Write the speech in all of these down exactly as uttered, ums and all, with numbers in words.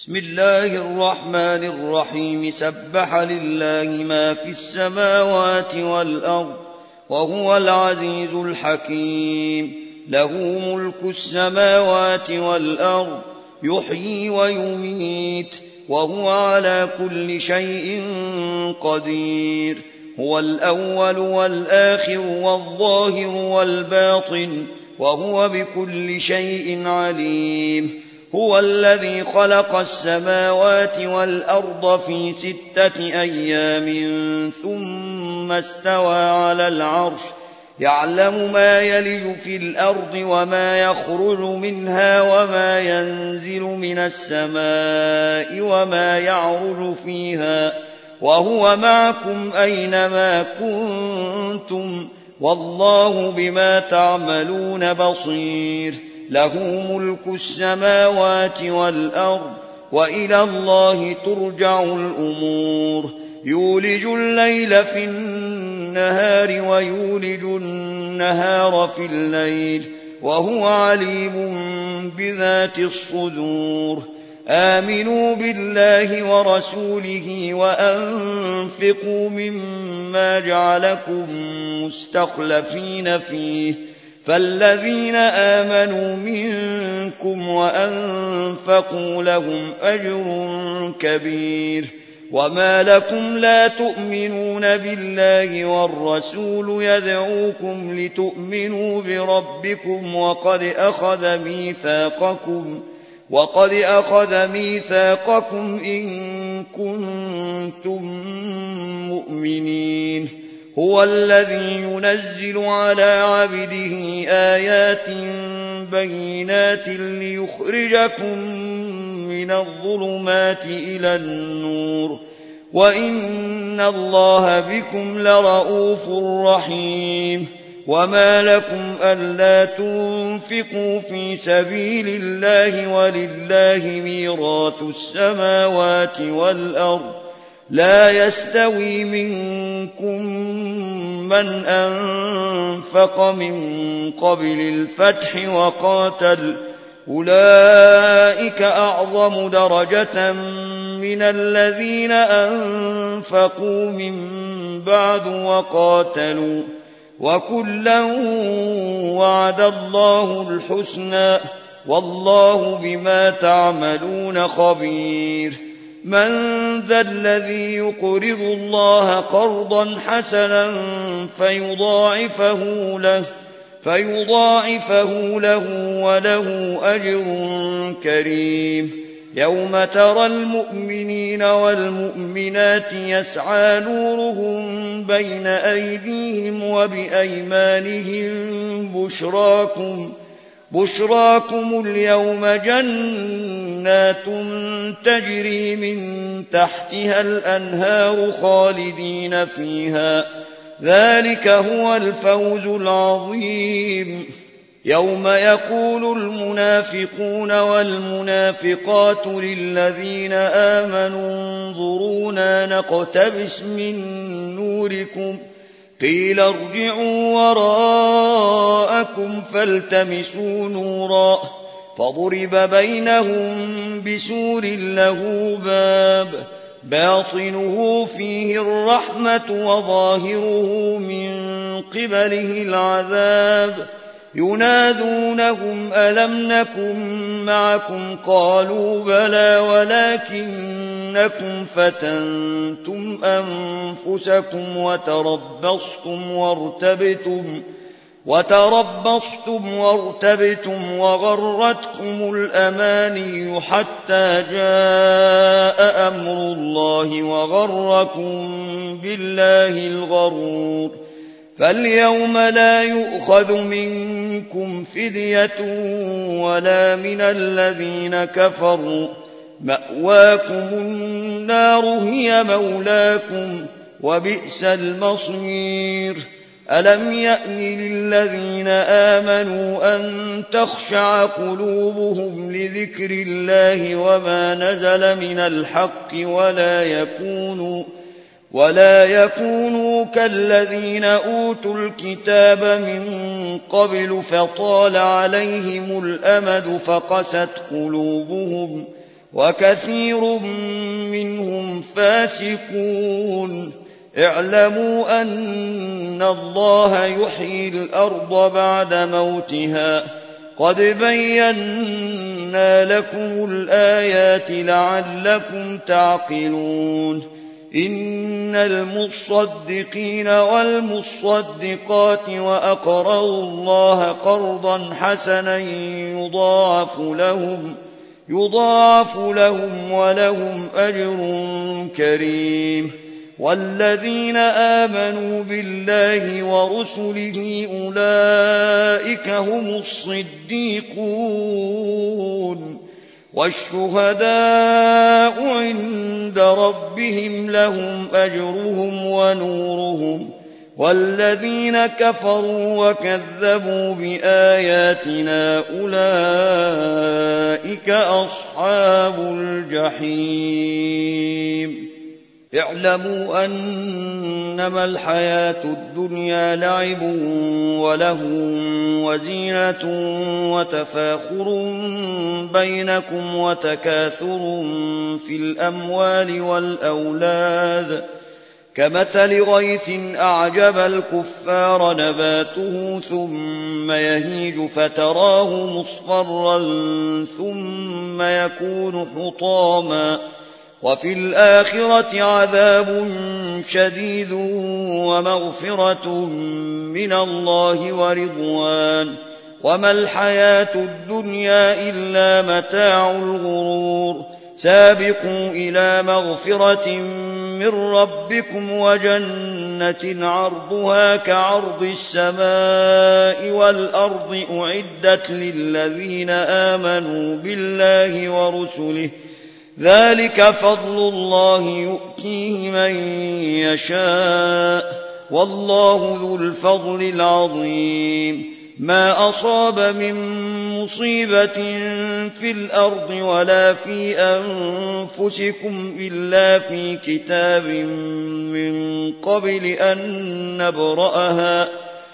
بسم الله الرحمن الرحيم سبح لله ما في السماوات والأرض وهو العزيز الحكيم له ملك السماوات والأرض يحيي ويميت وهو على كل شيء قدير هو الأول والآخر والظاهر والباطن وهو بكل شيء عليم هو الذي خلق السماوات والأرض في ستة أيام ثم استوى على العرش يعلم ما يلج في الأرض وما يخرج منها وما ينزل من السماء وما يعرج فيها وهو معكم أينما كنتم والله بما تعملون بصير له ملك السماوات والأرض وإلى الله ترجع الأمور يولج الليل في النهار ويولج النهار في الليل وهو عليم بذات الصدور آمنوا بالله ورسوله وأنفقوا مما جعلكم مستخلفين فيه فالذين آمنوا منكم وأنفقوا لهم أجر كبير وما لكم لا تؤمنون بالله والرسول يدعوكم لتؤمنوا بربكم وقد أخذ ميثاقكم وقد أخذ ميثاقكم إن كنتم مؤمنين هو الذي ينزل على عبده آيات بينات ليخرجكم من الظلمات إلى النور وإن الله بكم لرؤوف رحيم وما لكم ألا تنفقوا في سبيل الله ولله ميراث السماوات والأرض لا يستوي منكم من أنفق من قبل الفتح وقاتل أولئك أعظم درجة من الذين أنفقوا من بعد وقاتلوا وكلا وعد الله الحسنى والله بما تعملون خبير من ذا الذي يقرض الله قرضا حسنا فيضاعفه له فيضاعفه له وله أجر كريم يوم ترى المؤمنين والمؤمنات يسعى نورهم بين أيديهم وبأيمانهم بشراكم بشراكم اليوم جنات تجري من تحتها الأنهار خالدين فيها ذلك هو الفوز العظيم يوم يقول المنافقون والمنافقات للذين آمنوا انظرونا نقتبس من نوركم قيل ارجعوا وراءكم فالتمسوا نورا فضرب بينهم بسور له باب باطنه فيه الرحمة وظاهره من قبله العذاب ينادونهم ألم نكن معكم قالوا بلى ولكنكم فتنتم أنفسكم وتربصتم وارتبتم وتربصتم وارتبتم وغرتكم الأماني حتى جاء أمر الله وغركم بالله الغرور فاليوم لا يؤخذ منكم فدية ولا من الذين كفروا مأواكم النار هي مولاكم وبئس المصير ألم يأن للذين آمنوا أن تخشع قلوبهم لذكر الله وما نزل من الحق ولا يكونوا ولا يكونوا كالذين أوتوا الكتاب من قبل فطال عليهم الأمد فقست قلوبهم وكثير منهم فاسقون. اعلموا أن الله يحيي الأرض بعد موتها قد بينا لكم الآيات لعلكم تعقلون. إن المصدقين والمصدقات وأقرضوا الله قرضا حسنا يضاعف لهم يضاعف لهم ولهم أجر كريم. والذين آمنوا بالله ورسله أولئك هم الصديقون والشهداء عند ربهم لهم أجرهم ونورهم. والذين كفروا وكذبوا بآياتنا أولئك أصحاب الجحيم. اعلموا أنما الحياة الدنيا لعب ولهو وزينة وتفاخر بينكم وتكاثر في الأموال والأولاد كمثل غيث أعجب الكفار نباته ثم يهيج فتراه مصفرا ثم يكون حطاما وفي الآخرة عذاب شديد ومغفرة من الله ورضوان وما الحياة الدنيا إلا متاع الغرور. سابقوا إلى مغفرة من ربكم وجنة عرضها كعرض السماء والأرض أعدت للذين آمنوا بالله ورسله ذلك فضل الله يؤتيه من يشاء والله ذو الفضل العظيم. ما أصاب من مصيبة في الأرض ولا في أنفسكم إلا في كتاب من قبل أن نبرأها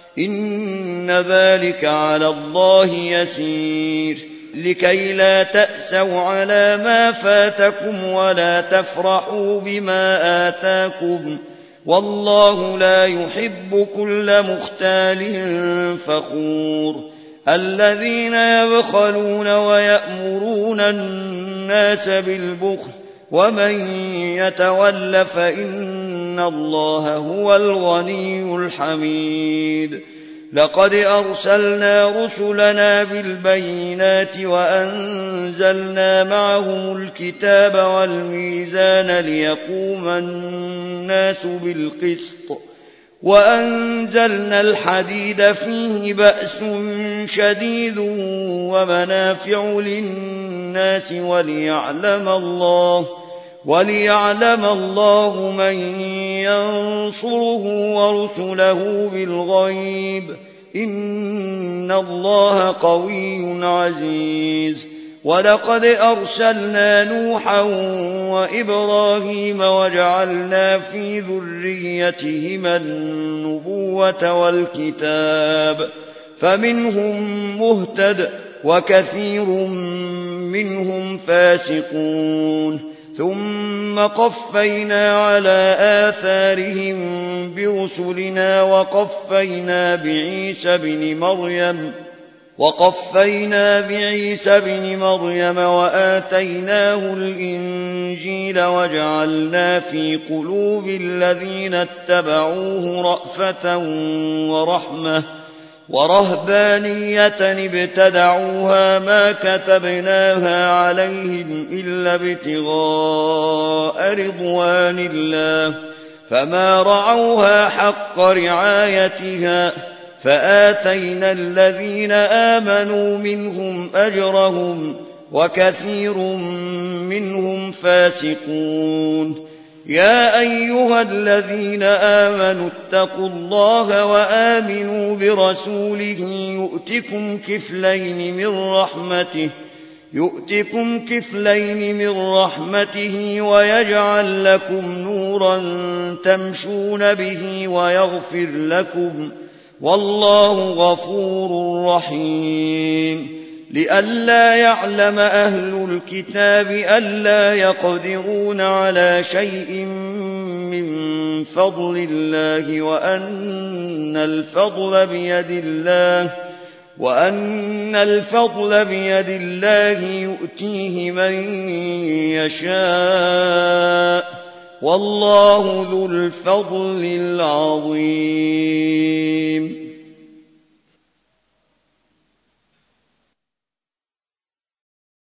إن ذلك على الله يسير. لكي لا تأسوا على ما فاتكم ولا تفرحوا بما آتاكم والله لا يحب كل مختال فخور. الذين يبخلون ويأمرون الناس بالبخل ومن يتول فإن الله هو الغني الحميد. لقد أرسلنا رسلنا بالبينات وأنزلنا معهم الكتاب والميزان ليقوم الناس بالقسط وأنزلنا الحديد فيه بأس شديد ومنافع للناس وليعلم الله وليعلم الله من ينصره ورسله بالغيب إن الله قوي عزيز. ولقد أرسلنا نوحا وإبراهيم وجعلنا في ذريتهما النبوة والكتاب فمنهم مهتد وكثير منهم فاسقون. ثم قفينا على آثارهم برسلنا وقفينا بعيسى بن مريم وقفينا بعيسى بن مريم وآتيناه الإنجيل وجعلنا في قلوب الذين اتبعوه رأفة ورحمة ورهبانية ابتدعوها ما كتبناها عليهم إلا ابتغاء رضوان الله فما رعوها حق رعايتها فآتينا الذين آمنوا منهم أجرهم وكثير منهم فاسقون. يا أيها الذين آمنوا اتقوا الله وآمنوا برسوله يؤتكم كفلين من رحمته يؤتكم كفلين من رحمته ويجعل لكم نورا تمشون به ويغفر لكم والله غفور رحيم. لئلا يعلم أهل الكتاب ألا يقدرون على شيء من فضل الله وأن الفضل بيد الله وأن الفضل بيد الله يؤتيه من يشاء والله ذو الفضل العظيم.